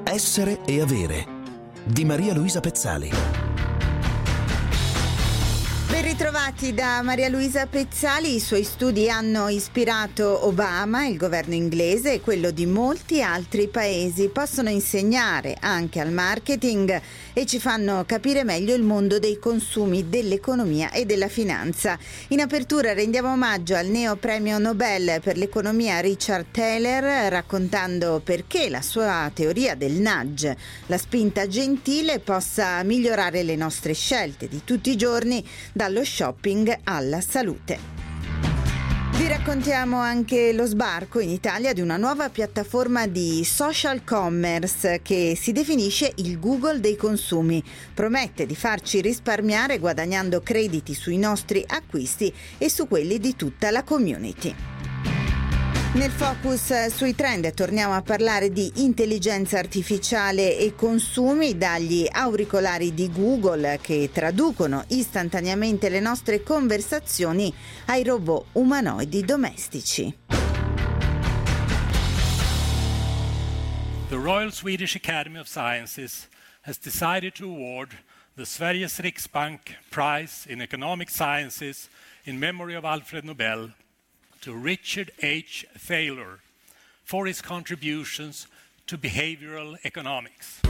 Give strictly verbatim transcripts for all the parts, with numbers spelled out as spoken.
Essere e avere di Maria Luisa Pezzali. Ben ritrovati da Maria Luisa Pezzali. I suoi studi hanno ispirato Obama, il governo inglese e quello di molti altri paesi. Possono insegnare anche al marketing e ci fanno capire meglio il mondo dei consumi, dell'economia e della finanza. In apertura rendiamo omaggio al neo premio Nobel per l'economia Richard Thaler, raccontando perché la sua teoria del nudge, la spinta gentile, possa migliorare le nostre scelte di tutti i giorni, dallo shopping alla salute. Vi raccontiamo anche lo sbarco in Italia di una nuova piattaforma di social commerce che si definisce il Google dei consumi. Promette di farci risparmiare guadagnando crediti sui nostri acquisti e su quelli di tutta la community. Nel focus sui trend torniamo a parlare di intelligenza artificiale e consumi, dagli auricolari di Google che traducono istantaneamente le nostre conversazioni ai robot umanoidi domestici. The Royal Swedish Academy of Sciences has decided to award the Sveriges Riksbank Prize in Economic Sciences in memory of Alfred Nobel to Richard H. Thaler for his contributions to behavioral economics.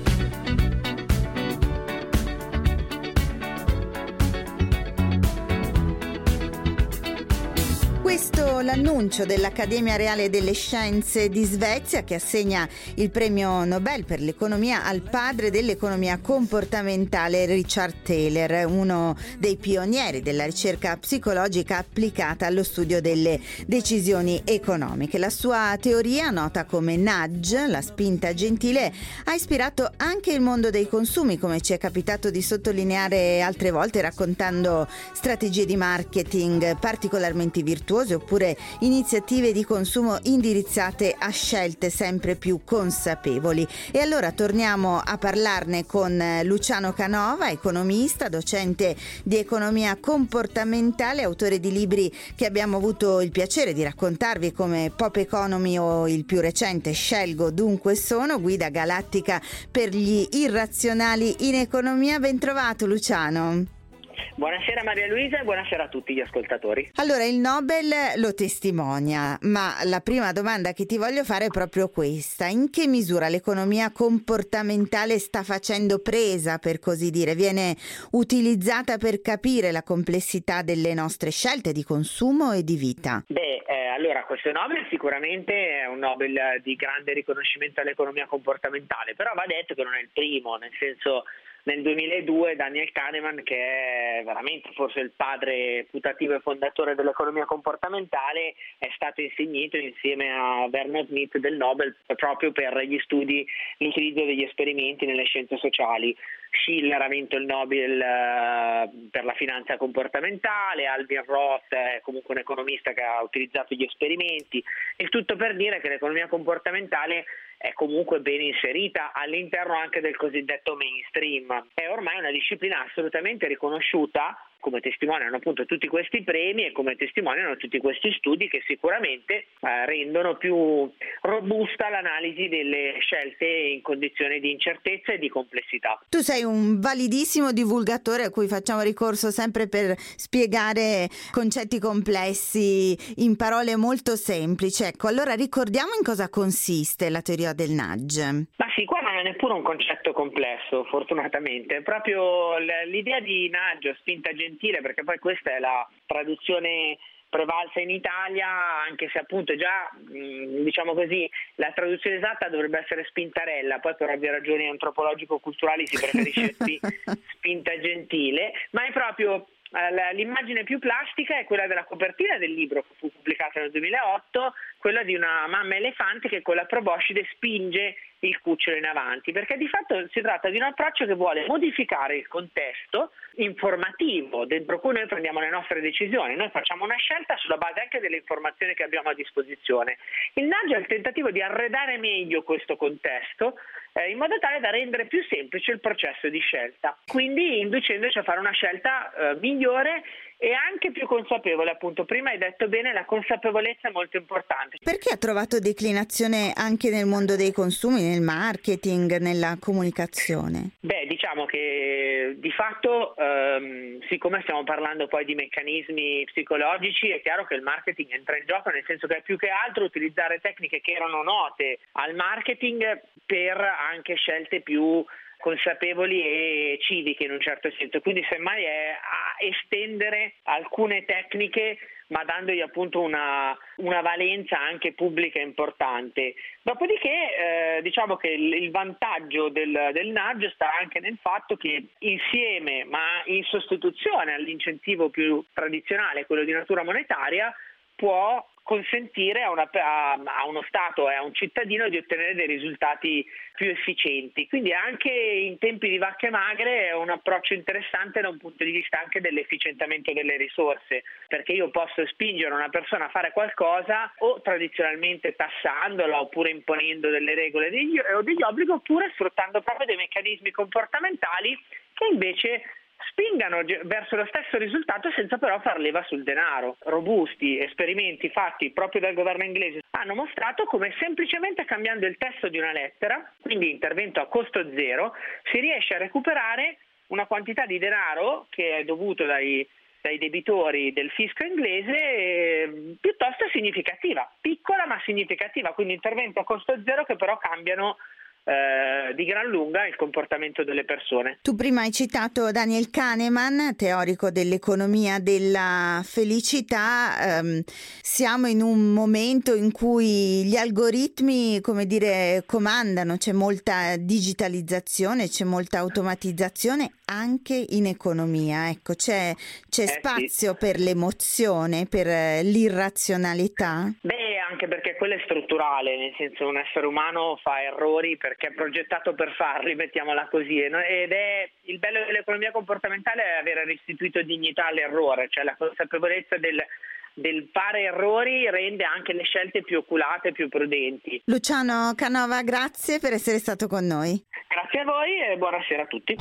Questo l'annuncio dell'Accademia Reale delle Scienze di Svezia, che assegna il premio Nobel per l'economia al padre dell'economia comportamentale Richard Thaler, uno dei pionieri della ricerca psicologica applicata allo studio delle decisioni economiche. La sua teoria, nota come nudge, la spinta gentile, ha ispirato anche il mondo dei consumi, come ci è capitato di sottolineare altre volte raccontando strategie di marketing particolarmente virtuose oppure iniziative di consumo indirizzate a scelte sempre più consapevoli. E allora torniamo a parlarne con Luciano Canova, economista, docente di economia comportamentale, autore di libri che abbiamo avuto il piacere di raccontarvi come Pop Economy o il più recente Scelgo dunque sono, guida galattica per gli irrazionali in economia. Ben trovato Luciano. Buonasera Maria Luisa e buonasera a tutti gli ascoltatori. Allora, il Nobel lo testimonia, ma la prima domanda che ti voglio fare è proprio questa: in che misura l'economia comportamentale sta facendo presa, per così dire, viene utilizzata per capire la complessità delle nostre scelte di consumo e di vita? Beh, eh, allora questo Nobel sicuramente è un Nobel di grande riconoscimento all'economia comportamentale, però va detto che non è il primo, nel senso, nel duemiladue Daniel Kahneman, che è veramente forse il padre putativo e fondatore dell'economia comportamentale, è stato insignito insieme a Werner Smith del Nobel proprio per gli studi, l'utilizzo degli esperimenti nelle scienze sociali. Schiller ha vinto il Nobel uh, per la finanza comportamentale, Alvin Roth è comunque un economista che ha utilizzato gli esperimenti, il tutto per dire che l'economia comportamentale è comunque ben inserita all'interno anche del cosiddetto mainstream. È ormai una disciplina assolutamente riconosciuta, come testimoniano appunto tutti questi premi e come testimoniano tutti questi studi che sicuramente eh, rendono più robusta l'analisi delle scelte in condizioni di incertezza e di complessità. Tu sei un validissimo divulgatore a cui facciamo ricorso sempre per spiegare concetti complessi in parole molto semplici. Ecco, allora ricordiamo in cosa consiste la teoria del nudge. Ma sì, qua non è neppure un concetto complesso, fortunatamente, è proprio l'idea di nudge, spinta gentile, perché poi questa è la traduzione prevalsa in Italia, anche se appunto già diciamo così la traduzione esatta dovrebbe essere spintarella, poi per ovvie ragioni antropologico-culturali si preferisce spi- spinta gentile, ma è proprio eh, l'immagine più plastica è quella della copertina del libro che fu pubblicato nel duemilaotto, quella di una mamma elefante che con la proboscide spinge il cucciolo in avanti, perché di fatto si tratta di un approccio che vuole modificare il contesto informativo dentro cui noi prendiamo le nostre decisioni. Noi facciamo una scelta sulla base anche delle informazioni che abbiamo a disposizione. Il nudge è il tentativo di arredare meglio questo contesto eh, in modo tale da rendere più semplice il processo di scelta, quindi inducendoci a fare una scelta eh, migliore e anche più consapevole, appunto. Prima hai detto bene, la consapevolezza è molto importante. Perché ha trovato declinazione anche nel mondo dei consumi, nel marketing, nella comunicazione? Beh, diciamo che di fatto, ehm, siccome stiamo parlando poi di meccanismi psicologici, è chiaro che il marketing entra in gioco, nel senso che è più che altro utilizzare tecniche che erano note al marketing per anche scelte più consapevoli e civiche in un certo senso, quindi semmai è a estendere alcune tecniche ma dandogli appunto una, una valenza anche pubblica importante. Dopodiché eh, diciamo che il, il vantaggio del, del nudge sta anche nel fatto che insieme ma in sostituzione all'incentivo più tradizionale, quello di natura monetaria, può consentire a, una, a, a uno Stato e a un cittadino di ottenere dei risultati più efficienti. Quindi anche in tempi di vacche magre è un approccio interessante da un punto di vista anche dell'efficientamento delle risorse, perché io posso spingere una persona a fare qualcosa o tradizionalmente tassandola oppure imponendo delle regole o degli obblighi, oppure sfruttando proprio dei meccanismi comportamentali che invece spingano verso lo stesso risultato senza però far leva sul denaro. Robusti esperimenti fatti proprio dal governo inglese hanno mostrato come semplicemente cambiando il testo di una lettera, quindi intervento a costo zero, si riesce a recuperare una quantità di denaro che è dovuto dai, dai debitori del fisco inglese eh, piuttosto significativa, piccola ma significativa, quindi intervento a costo zero che però cambiano Eh, di gran lunga il comportamento delle persone. Tu prima hai citato Daniel Kahneman, teorico dell'economia della felicità. Um, siamo in un momento in cui gli algoritmi, come dire, comandano, c'è molta digitalizzazione, c'è molta automatizzazione anche in economia. Ecco, c'è, c'è eh, spazio sì. per l'emozione, per l'irrazionalità? Beh, anche perché quello è strutturale, nel senso un essere umano fa errori perché è progettato per farli, mettiamola così, ed è il bello dell'economia comportamentale è aver restituito dignità all'errore, cioè la consapevolezza del, del fare errori rende anche le scelte più oculate, più prudenti. Luciano Canova, grazie per essere stato con noi. Grazie a voi e buonasera a tutti.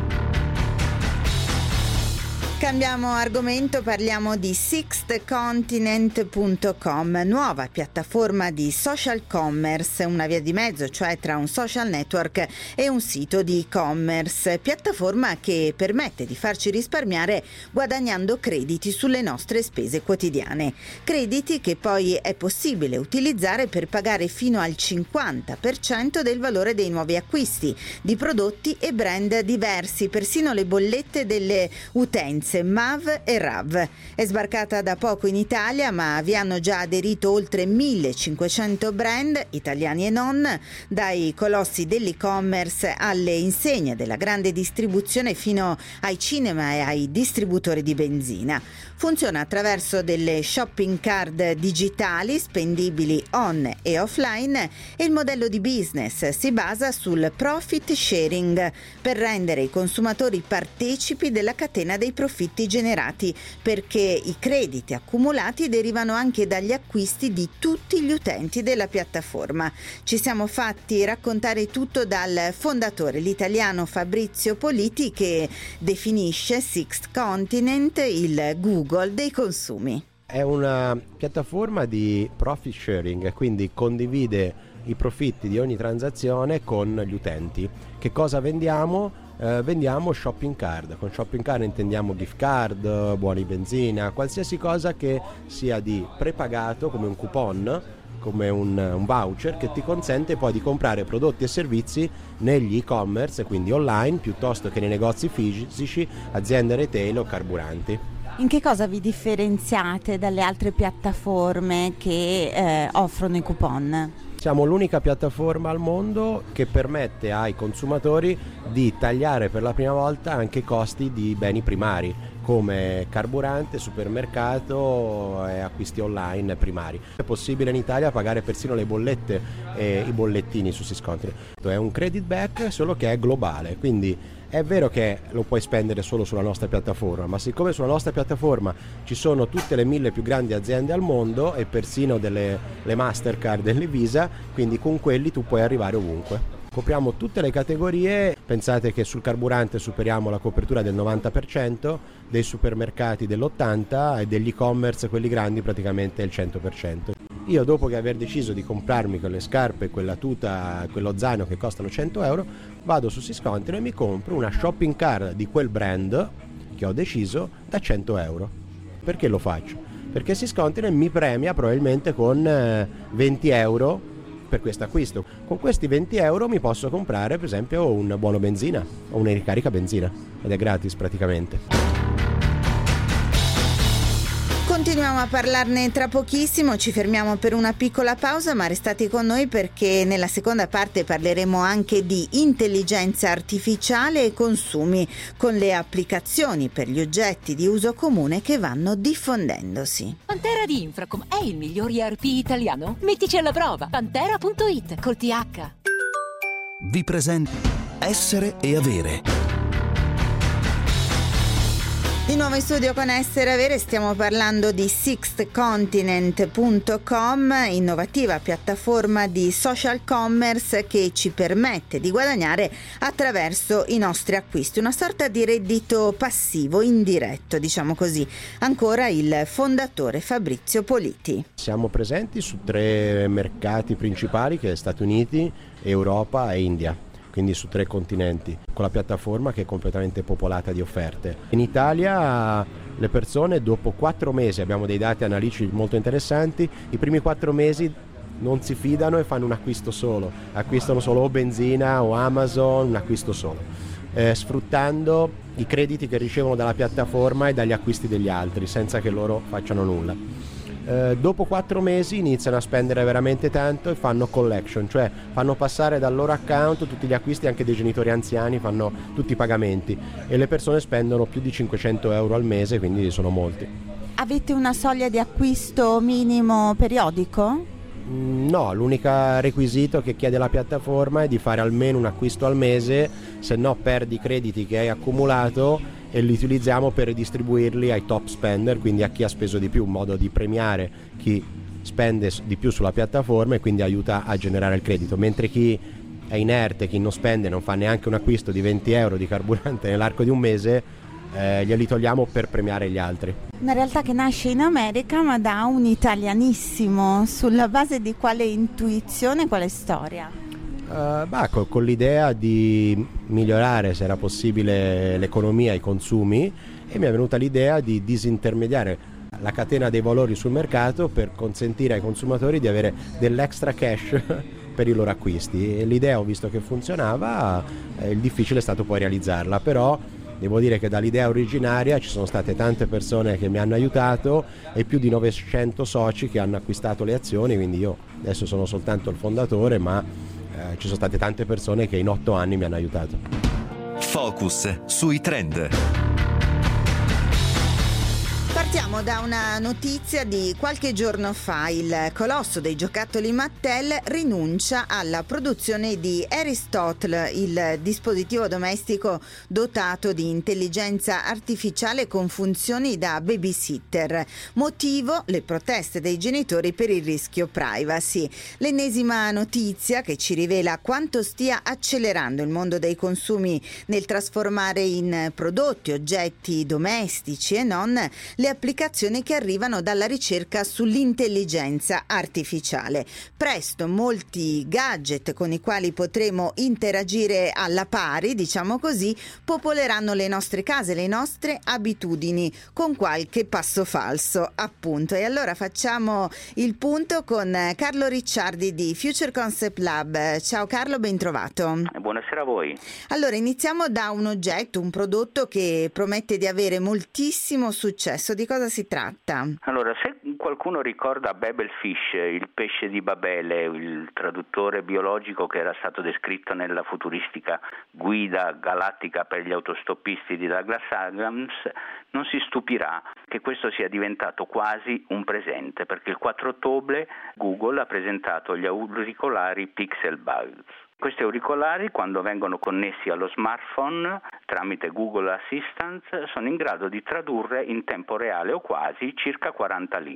Cambiamo argomento, parliamo di sixth continent punto com, nuova piattaforma di social commerce, una via di mezzo, cioè tra un social network e un sito di e-commerce, piattaforma che permette di farci risparmiare guadagnando crediti sulle nostre spese quotidiane. Crediti che poi è possibile utilizzare per pagare fino al cinquanta per cento del valore dei nuovi acquisti di prodotti e brand diversi, persino le bollette delle utenze M A V e R A V. È sbarcata da poco in Italia, ma vi hanno già aderito oltre millecinquecento brand, italiani e non, dai colossi dell'e-commerce alle insegne della grande distribuzione fino ai cinema e ai distributori di benzina. Funziona attraverso delle shopping card digitali spendibili on e offline e il modello di business si basa sul profit sharing per rendere i consumatori partecipi della catena dei profitti generati, perché i crediti accumulati derivano anche dagli acquisti di tutti gli utenti della piattaforma. Ci siamo fatti raccontare tutto dal fondatore, l'italiano Fabrizio Politi, che definisce Sixth Continent il Google dei consumi. È una piattaforma di profit sharing, quindi condivide i profitti di ogni transazione con gli utenti. Che cosa vendiamo? Eh, vendiamo shopping card. Con shopping card intendiamo gift card, buoni benzina, qualsiasi cosa che sia di prepagato, come un coupon, come un, un voucher che ti consente poi di comprare prodotti e servizi negli e-commerce, quindi online, piuttosto che nei negozi fisici, aziende retail o carburanti. In che cosa vi differenziate dalle altre piattaforme che eh, offrono i coupon? Siamo l'unica piattaforma al mondo che permette ai consumatori di tagliare per la prima volta anche i costi di beni primari come carburante, supermercato e acquisti online primari. È possibile in Italia pagare persino le bollette e i bollettini su Siscontinent. È un credit back solo che è globale, quindi è vero che lo puoi spendere solo sulla nostra piattaforma, ma siccome sulla nostra piattaforma ci sono tutte le mille più grandi aziende al mondo e persino delle le Mastercard e le Visa, quindi con quelli tu puoi arrivare ovunque. Copriamo tutte le categorie, pensate che sul carburante superiamo la copertura del novanta per cento, dei supermercati dell'ottanta per cento e degli e-commerce, quelli grandi, praticamente il cento per cento. Io, dopo che aver deciso di comprarmi quelle scarpe, quella tuta, quello zaino che costano cento euro, vado su Siscontinent e mi compro una shopping cart di quel brand che ho deciso da cento euro. Perché lo faccio? Perché Siscontinent mi premia probabilmente con venti euro per questo acquisto. Con questi venti euro mi posso comprare per esempio un buono benzina o una ricarica benzina ed è gratis praticamente. Continuiamo a parlarne tra pochissimo, ci fermiamo per una piccola pausa, ma restate con noi perché nella seconda parte parleremo anche di intelligenza artificiale e consumi, con le applicazioni per gli oggetti di uso comune che vanno diffondendosi. Pantera di Infracom è il miglior E R P italiano? Mettici alla prova. Pantera punto it col T H. Vi presento Essere e Avere. Di nuovo in studio con Essere Avere stiamo parlando di sixth continent punto com, innovativa piattaforma di social commerce che ci permette di guadagnare attraverso i nostri acquisti, una sorta di reddito passivo indiretto, diciamo così. Ancora il fondatore Fabrizio Politi. Siamo presenti su tre mercati principali, che è Stati Uniti, Europa e India, quindi su tre continenti, con la piattaforma che è completamente popolata di offerte. In Italia le persone dopo quattro mesi, abbiamo dei dati analitici molto interessanti, i primi quattro mesi non si fidano e fanno un acquisto solo, acquistano solo o benzina o Amazon, un acquisto solo, eh, sfruttando i crediti che ricevono dalla piattaforma e dagli acquisti degli altri, senza che loro facciano nulla. Eh, dopo quattro mesi iniziano a spendere veramente tanto e fanno collection, cioè fanno passare dal loro account tutti gli acquisti, anche dei genitori anziani, fanno tutti i pagamenti e le persone spendono più di cinquecento euro al mese, quindi sono molti. Avete una soglia di acquisto minimo periodico? Mm, no, l'unico requisito che chiede la piattaforma è di fare almeno un acquisto al mese, se no perdi i crediti che hai accumulato e li utilizziamo per redistribuirli ai top spender, quindi a chi ha speso di più, in modo di premiare chi spende di più sulla piattaforma e quindi aiuta a generare il credito, mentre chi è inerte, chi non spende, non fa neanche un acquisto di venti euro di carburante nell'arco di un mese, eh, glieli togliamo per premiare gli altri. Una realtà che nasce in America ma da un italianissimo, sulla base di quale intuizione, quale storia? Uh, bah, con, con l'idea di migliorare, se era possibile, l'economia e i consumi, e mi è venuta l'idea di disintermediare la catena dei valori sul mercato per consentire ai consumatori di avere dell'extra cash per i loro acquisti. E l'idea, ho visto che funzionava, eh, il difficile è stato poi realizzarla, però devo dire che dall'idea originaria ci sono state tante persone che mi hanno aiutato e più di novecento soci che hanno acquistato le azioni, quindi io adesso sono soltanto il fondatore, ma Eh, ci sono state tante persone che in otto anni mi hanno aiutato. Focus sui trend. Partiamo da una notizia di qualche giorno fa. Il colosso dei giocattoli Mattel rinuncia alla produzione di Aristotle, il dispositivo domestico dotato di intelligenza artificiale con funzioni da babysitter. Motivo: le proteste dei genitori per il rischio privacy. L'ennesima notizia che ci rivela quanto stia accelerando il mondo dei consumi nel trasformare in prodotti, oggetti domestici e non, le applicazioni che arrivano dalla ricerca sull'intelligenza artificiale. Presto molti gadget con i quali potremo interagire alla pari, diciamo così, popoleranno le nostre case, le nostre abitudini, con qualche passo falso, appunto. E allora facciamo il punto con Carlo Ricciardi di Future Concept Lab. Ciao Carlo, ben trovato. Buonasera a voi. Allora, iniziamo da un oggetto, un prodotto che promette di avere moltissimo successo. Di cosa si tratta? Allora, se qualcuno ricorda Babelfish, il pesce di Babele, il traduttore biologico che era stato descritto nella futuristica guida galattica per gli autostoppisti di Douglas Adams, non si stupirà che questo sia diventato quasi un presente, perché il quattro ottobre Google ha presentato gli auricolari Pixel Buds. Questi auricolari, quando vengono connessi allo smartphone tramite Google Assistant, sono in grado di tradurre in tempo reale o quasi circa quaranta lingue.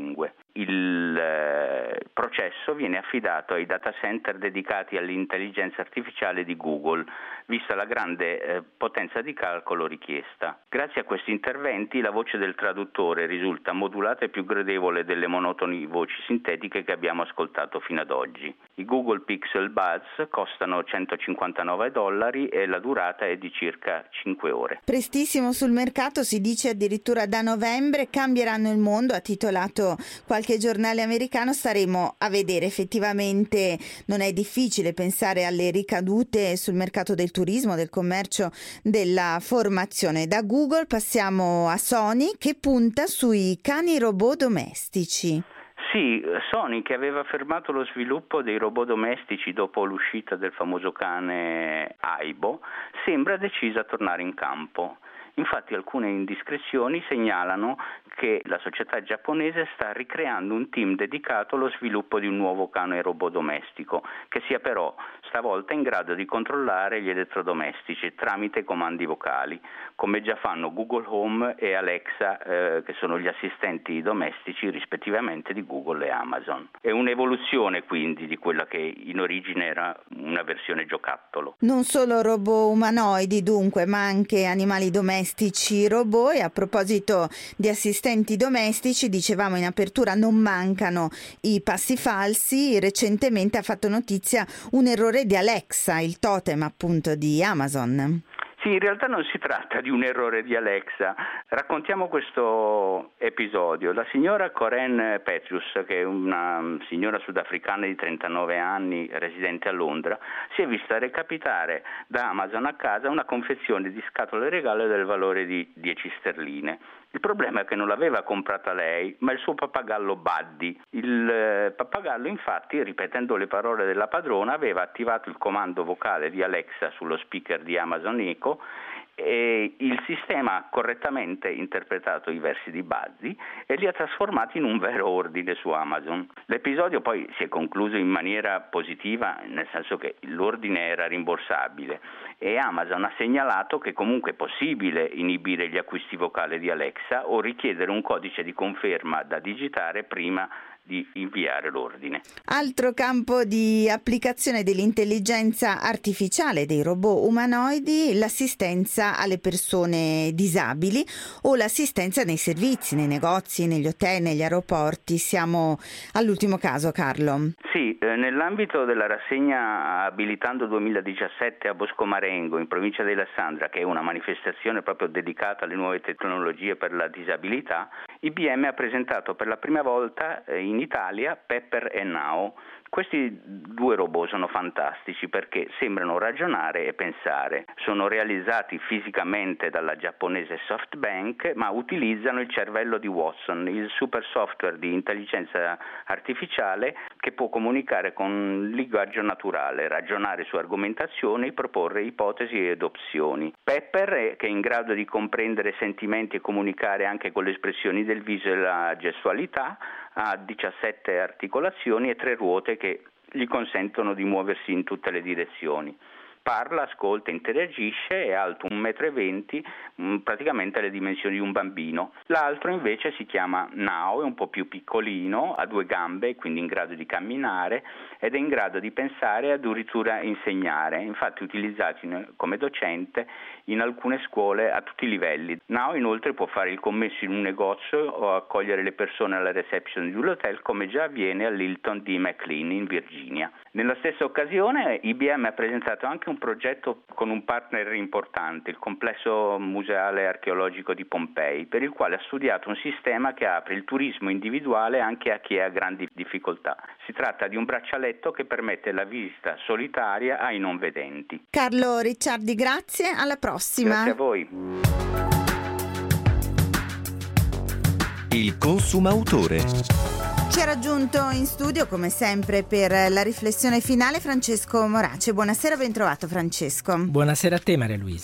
Il eh, processo viene affidato ai data center dedicati all'intelligenza artificiale di Google, vista la grande eh, potenza di calcolo richiesta. Grazie a questi interventi la voce del traduttore risulta modulata e più gradevole delle monotoni voci sintetiche che abbiamo ascoltato fino ad oggi. I Google Pixel Buds costano centocinquantanove dollari e la durata è di circa cinque ore. Prestissimo sul mercato, si dice addirittura da novembre. Cambieranno il mondo, ha titolato qualche giornale americano. Staremo a vedere. Effettivamente non è difficile pensare alle ricadute sul mercato del turismo, del commercio, della formazione. Da Google passiamo a Sony, che punta sui cani robot domestici. Sì, Sony, che aveva fermato lo sviluppo dei robot domestici dopo l'uscita del famoso cane Aibo, sembra decisa a tornare in campo. Infatti alcune indiscrezioni segnalano che la società giapponese sta ricreando un team dedicato allo sviluppo di un nuovo cane robot domestico, che sia però stavolta in grado di controllare gli elettrodomestici tramite comandi vocali, come già fanno Google Home e Alexa, eh, che sono gli assistenti domestici rispettivamente di Google e Amazon. È un'evoluzione quindi di quella che in origine era una versione giocattolo. Non solo robot umanoidi dunque, ma anche animali domestici robot. E a proposito di assistenti domestici, dicevamo in apertura, non mancano i passi falsi. Recentemente ha fatto notizia un errore di Alexa, il totem appunto di Amazon. Sì, in realtà non si tratta di un errore di Alexa. Raccontiamo questo episodio. La signora Corinne Petrus, che è una signora sudafricana di trentanove anni, residente a Londra, si è vista recapitare da Amazon a casa una confezione di scatole regalo del valore di dieci sterline. Il problema è che non l'aveva comprata lei, ma il suo pappagallo Buddy. Il eh, pappagallo, infatti, ripetendo le parole della padrona, aveva attivato il comando vocale di Alexa sullo speaker di Amazon Echo e il sistema ha correttamente interpretato i versi di Buddy e li ha trasformati in un vero ordine su Amazon. L'episodio poi si è concluso in maniera positiva, nel senso che l'ordine era rimborsabile e Amazon ha segnalato che comunque è possibile inibire gli acquisti vocali di Alexa o richiedere un codice di conferma da digitare prima di inviare l'ordine. Altro campo di applicazione dell'intelligenza artificiale dei robot umanoidi, l'assistenza alle persone disabili o l'assistenza nei servizi, nei negozi, negli hotel, negli aeroporti. Siamo all'ultimo caso, Carlo. Sì, eh, nell'ambito della rassegna Abilitando duemiladiciassette a Bosco Marengo, in provincia di Alessandria, che è una manifestazione proprio dedicata alle nuove tecnologie per la disabilità, I B M ha presentato per la prima volta eh, in Italia Pepper e Now. Questi due robot sono fantastici perché sembrano ragionare e pensare. Sono realizzati fisicamente dalla giapponese SoftBank, ma utilizzano il cervello di Watson, il super software di intelligenza artificiale che può comunicare con linguaggio naturale, ragionare su argomentazioni, proporre ipotesi ed opzioni. Pepper, che è in grado di comprendere sentimenti e comunicare anche con le espressioni del viso e la gestualità, ha diciassette articolazioni e tre ruote che gli consentono di muoversi in tutte le direzioni. Parla, ascolta, interagisce, è alto un metro e venti, praticamente le dimensioni di un bambino. L'altro invece si chiama Now, è un po' più piccolino, ha due gambe, quindi in grado di camminare ed è in grado di pensare e addirittura insegnare, infatti utilizzato come docente in alcune scuole a tutti i livelli. Now inoltre può fare il commesso in un negozio o accogliere le persone alla reception di un hotel, come già avviene all'Hilton di McLean in Virginia. Nella stessa occasione I B M ha presentato anche un progetto con un partner importante, il complesso museale archeologico di Pompei, per il quale ha studiato un sistema che apre il turismo individuale anche a chi ha grandi difficoltà. Si tratta di un braccialetto che permette la visita solitaria ai non vedenti. Carlo Ricciardi, grazie, alla prossima. Grazie a voi. Il consumautore. Ci ha raggiunto in studio, come sempre, per la riflessione finale Francesco Morace. Buonasera, ben trovato Francesco. Buonasera a te, Maria Luisa.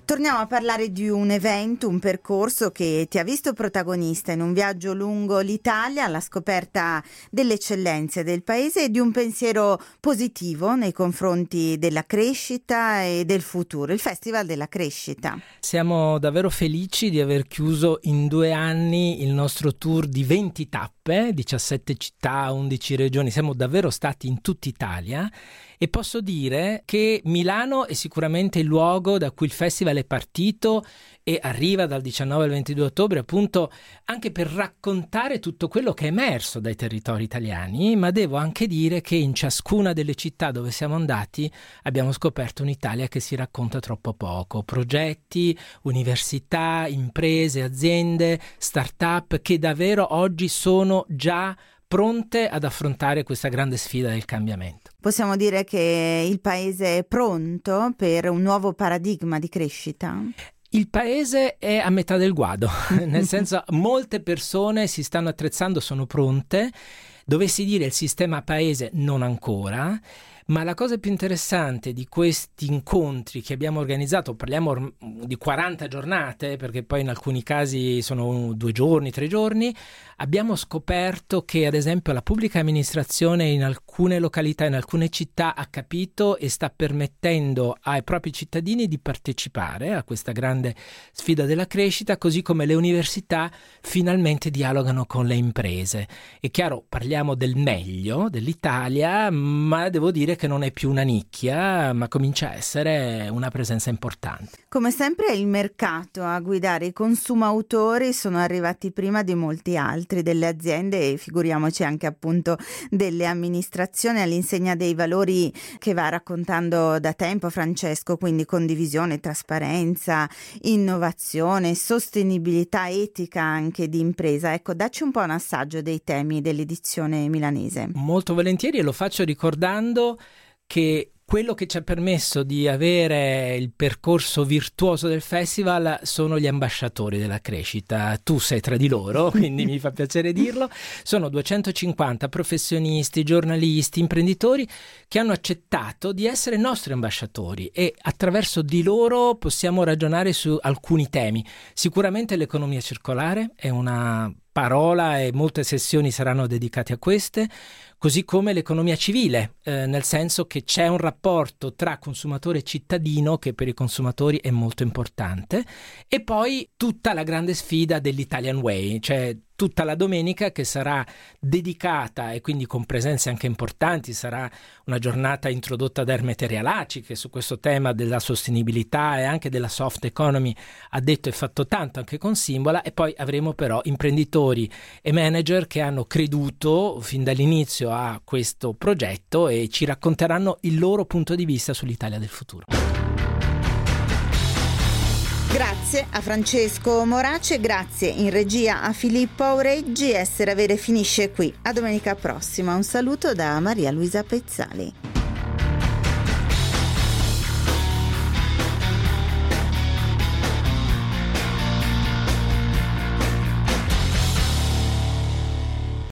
Torniamo a parlare di un evento, un percorso che ti ha visto protagonista in un viaggio lungo l'Italia alla scoperta delle eccellenze del paese e di un pensiero positivo nei confronti della crescita e del futuro, il Festival della Crescita. Siamo davvero felici di aver chiuso in due anni il nostro tour di venti tappe, diciassette città, undici regioni, siamo davvero stati in tutta Italia. E posso dire che Milano è sicuramente il luogo da cui il festival è partito e arriva dal diciannove al ventidue ottobre, appunto anche per raccontare tutto quello che è emerso dai territori italiani, ma devo anche dire che in ciascuna delle città dove siamo andati abbiamo scoperto un'Italia che si racconta troppo poco. Progetti, università, imprese, aziende, start-up che davvero oggi sono già pronte ad affrontare questa grande sfida del cambiamento. Possiamo dire che il paese è pronto per un nuovo paradigma di crescita? Il paese è a metà del guado, nel senso molte persone si stanno attrezzando, sono pronte. Dovessi dire il sistema paese non ancora, ma la cosa più interessante di questi incontri che abbiamo organizzato, parliamo di quaranta giornate, perché poi in alcuni casi sono due giorni, tre giorni, abbiamo scoperto che ad esempio la pubblica amministrazione in alcune località, in alcune città ha capito e sta permettendo ai propri cittadini di partecipare a questa grande sfida della crescita, così come le università finalmente dialogano con le imprese. È chiaro, parliamo del meglio dell'Italia, ma devo dire che non è più una nicchia, ma comincia a essere una presenza importante. Come sempre è il mercato a guidare i consumatori, sono arrivati prima di molti altri, delle aziende e figuriamoci anche appunto delle amministrazioni, all'insegna dei valori che va raccontando da tempo Francesco, quindi condivisione, trasparenza, innovazione, sostenibilità etica anche di impresa. Ecco, dacci un po' un assaggio dei temi dell'edizione milanese. Molto volentieri, e lo faccio ricordando che quello che ci ha permesso di avere il percorso virtuoso del festival sono gli ambasciatori della crescita. Tu sei tra di loro, quindi mi fa piacere dirlo. Sono duecentocinquanta professionisti, giornalisti, imprenditori che hanno accettato di essere nostri ambasciatori e attraverso di loro possiamo ragionare su alcuni temi. Sicuramente l'economia circolare è una parola e molte sessioni saranno dedicate a queste, così come l'economia civile, eh, nel senso che c'è un rapporto tra consumatore e cittadino che per i consumatori è molto importante, e poi tutta la grande sfida dell'Italian Way, cioè tutta la domenica che sarà dedicata, e quindi con presenze anche importanti, sarà una giornata introdotta da Ermete Realaci, che su questo tema della sostenibilità e anche della soft economy ha detto e fatto tanto anche con Simbola, e poi avremo però imprenditori e manager che hanno creduto fin dall'inizio a questo progetto e ci racconteranno il loro punto di vista sull'Italia del futuro. Grazie a Francesco Morace, grazie in regia a Filippo Aureggi. Essere Avere finisce qui. A domenica prossima. Un saluto da Maria Luisa Pezzali.